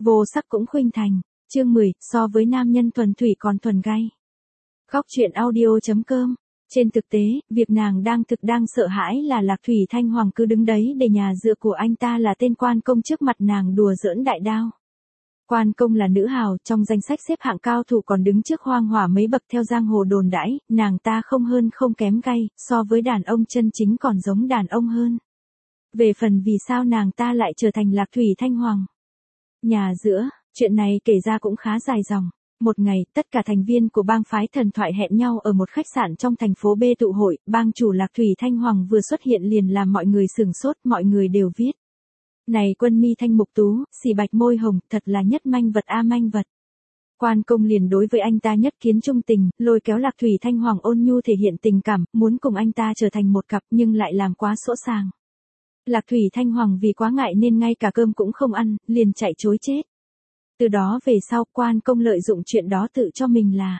Vô sắc cũng khuynh thành. Chương 10, so với nam nhân thuần thủy còn thuần gay. Góc truyện audio.com. Trên thực tế, việc nàng đang sợ hãi là Lạc Thủy Thanh Hoàng cứ đứng đấy để nhà dựa của anh ta là tên quan công trước mặt nàng đùa giỡn đại đao. Quan công là nữ hào, trong danh sách xếp hạng cao thủ còn đứng trước Hoang Hỏa mấy bậc theo giang hồ đồn đãi, nàng ta không hơn không kém gay, so với đàn ông chân chính còn giống đàn ông hơn. Về phần vì sao nàng ta lại trở thành Lạc Thủy Thanh Hoàng. Nhà giữa, chuyện này kể ra cũng khá dài dòng. Một ngày, tất cả thành viên của bang phái thần thoại hẹn nhau ở một khách sạn trong thành phố B tụ hội, bang chủ Lạc Thủy Thanh Hoàng vừa xuất hiện liền làm mọi người sửng sốt, mọi người đều viết. Này quân mi thanh mục tú, xì bạch môi hồng, thật là nhất manh vật a manh vật. Quan công liền đối với anh ta nhất kiến trung tình, lôi kéo Lạc Thủy Thanh Hoàng ôn nhu thể hiện tình cảm, muốn cùng anh ta trở thành một cặp nhưng lại làm quá sỗ sàng. Lạc Thủy Thanh Hoàng vì quá ngại nên ngay cả cơm cũng không ăn, liền chạy chối chết. Từ đó về sau quan công lợi dụng chuyện đó tự cho mình là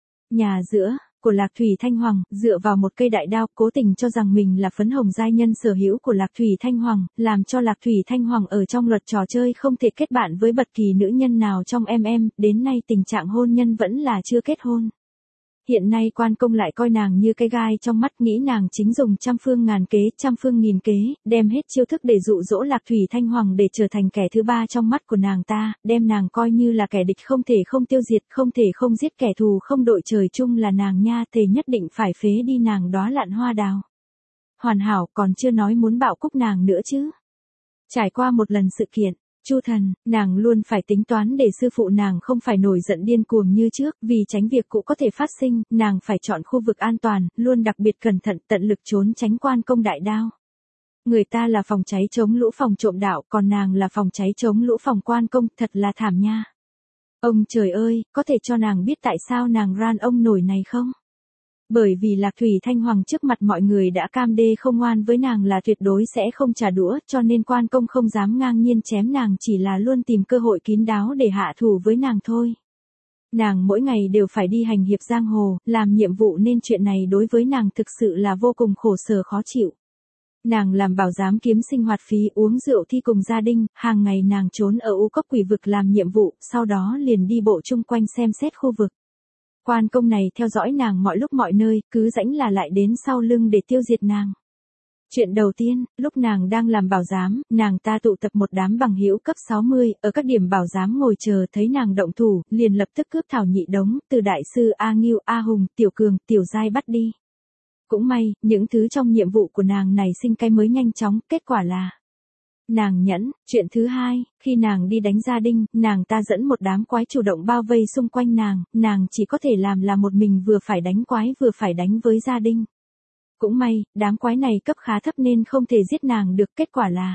nhà giữa của Lạc Thủy Thanh Hoàng, dựa vào một cây đại đao cố tình cho rằng mình là phấn hồng giai nhân sở hữu của Lạc Thủy Thanh Hoàng, làm cho Lạc Thủy Thanh Hoàng ở trong luật trò chơi không thể kết bạn với bất kỳ nữ nhân nào trong đến nay tình trạng hôn nhân vẫn là chưa kết hôn. Hiện nay quan công lại coi nàng như cái gai trong mắt, nghĩ nàng chính dùng trăm phương ngàn kế, trăm phương nghìn kế, đem hết chiêu thức để dụ dỗ Lạc Thủy Thanh Hoàng để trở thành kẻ thứ ba trong mắt của nàng ta, đem nàng coi như là kẻ địch không thể không tiêu diệt, không thể không giết, kẻ thù không đội trời chung là nàng nha, thề nhất định phải phế đi nàng đóa lạn hoa đào. Hoàn hảo, còn chưa nói muốn bạo cúc nàng nữa chứ. Trải qua một lần sự kiện Chu thần, nàng luôn phải tính toán để sư phụ nàng không phải nổi giận điên cuồng như trước, vì tránh việc cũ có thể phát sinh, nàng phải chọn khu vực an toàn, luôn đặc biệt cẩn thận, tận lực trốn tránh quan công đại đao. Người ta là phòng cháy chống lũ phòng trộm đạo, còn nàng là phòng cháy chống lũ phòng quan công, thật là thảm nha. Ông trời ơi, có thể cho nàng biết tại sao nàng ran ông nổi này không? Bởi vì Lạc Thủy Thanh Hoàng trước mặt mọi người đã cam đê không ngoan với nàng là tuyệt đối sẽ không trả đũa, cho nên quan công không dám ngang nhiên chém nàng, chỉ là luôn tìm cơ hội kín đáo để hạ thủ với nàng thôi. Nàng mỗi ngày đều phải đi hành hiệp giang hồ, làm nhiệm vụ nên chuyện này đối với nàng thực sự là vô cùng khổ sở khó chịu. Nàng làm bảo giám kiếm sinh hoạt phí, uống rượu thi cùng gia đình, hàng ngày nàng trốn ở u cốc quỷ vực làm nhiệm vụ, sau đó liền đi bộ chung quanh xem xét khu vực. Quan công này theo dõi nàng mọi lúc mọi nơi, cứ rãnh là lại đến sau lưng để tiêu diệt nàng. Chuyện đầu tiên, lúc nàng đang làm bảo giám, nàng ta tụ tập một đám bằng hữu cấp 60, ở các điểm bảo giám ngồi chờ thấy nàng động thủ, liền lập tức cướp Thảo Nhị Đống, từ đại sư A Ngưu, A Hùng, Tiểu Cường, Tiểu Giai bắt đi. Cũng may, những thứ trong nhiệm vụ của nàng này sinh cái mới nhanh chóng, kết quả là nàng nhẫn. Chuyện thứ hai, khi nàng đi đánh gia đình, nàng ta dẫn một đám quái chủ động bao vây xung quanh nàng chỉ có thể làm là một mình vừa phải đánh quái vừa phải đánh với gia đình. Cũng may, đám quái này cấp khá thấp nên không thể giết nàng được, kết quả là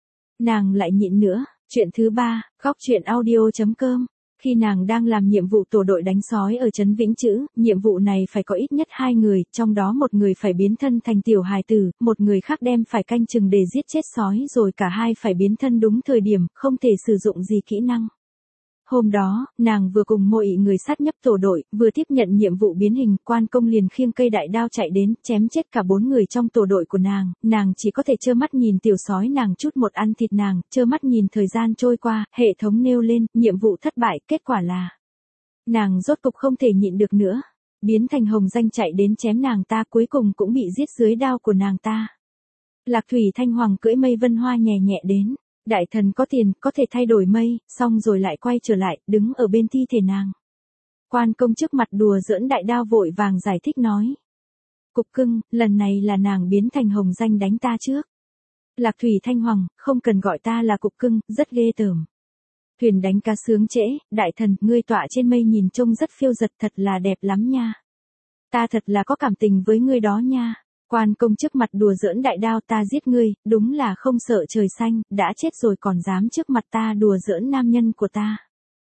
nàng lại nhịn nữa. Chuyện thứ ba, góc truyện audio.com. Khi nàng đang làm nhiệm vụ tổ đội đánh sói ở trấn Vĩnh Chữ, nhiệm vụ này phải có ít nhất 2 người, trong đó một người phải biến thân thành tiểu hài tử, một người khác đem phải canh chừng để giết chết sói, rồi cả hai phải biến thân đúng thời điểm, không thể sử dụng gì kỹ năng. Hôm đó, nàng vừa cùng mọi người sát nhập tổ đội, vừa tiếp nhận nhiệm vụ biến hình, quan công liền khiêng cây đại đao chạy đến, chém chết cả 4 người trong tổ đội của nàng chỉ có thể trơ mắt nhìn tiểu sói nàng chút một ăn thịt nàng, trơ mắt nhìn thời gian trôi qua, hệ thống nêu lên, nhiệm vụ thất bại, kết quả là nàng rốt cục không thể nhịn được nữa, biến thành hồng danh chạy đến chém nàng ta, cuối cùng cũng bị giết dưới đao của nàng ta. Lạc Thủy Thanh Hoàng cưỡi mây vân hoa nhẹ nhẹ đến. Đại thần có tiền, có thể thay đổi mây, xong rồi lại quay trở lại, đứng ở bên thi thể nàng. Quan công trước mặt đùa giỡn đại đao vội vàng giải thích nói. Cục cưng, lần này là nàng biến thành hồng danh đánh ta trước. Lạc Thủy Thanh Hoàng, không cần gọi ta là cục cưng, rất ghê tởm. Thuyền đánh cá sướng trễ, đại thần, ngươi tọa trên mây nhìn trông rất phiêu dật, thật là đẹp lắm nha. Ta thật là có cảm tình với ngươi đó nha. Quan công trước mặt đùa giỡn đại đao, ta giết ngươi, đúng là không sợ trời xanh, đã chết rồi còn dám trước mặt ta đùa giỡn nam nhân của ta.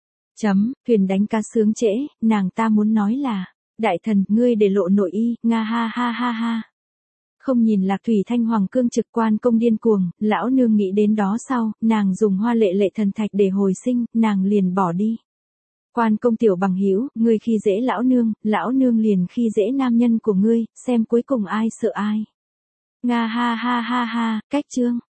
Thuyền đánh cá sướng trễ, nàng ta muốn nói là, đại thần, ngươi để lộ nội y, nga ha ha ha ha. Không nhìn Lạc Thủy Thanh Hoàng cương trực, quan công điên cuồng, lão nương nghĩ đến đó sau, nàng dùng hoa lệ lệ thần thạch để hồi sinh, nàng liền bỏ đi. Quan công tiểu bằng hữu, ngươi khi dễ lão nương liền khi dễ nam nhân của ngươi, xem cuối cùng ai sợ ai. Nga ha ha ha ha, cách chương.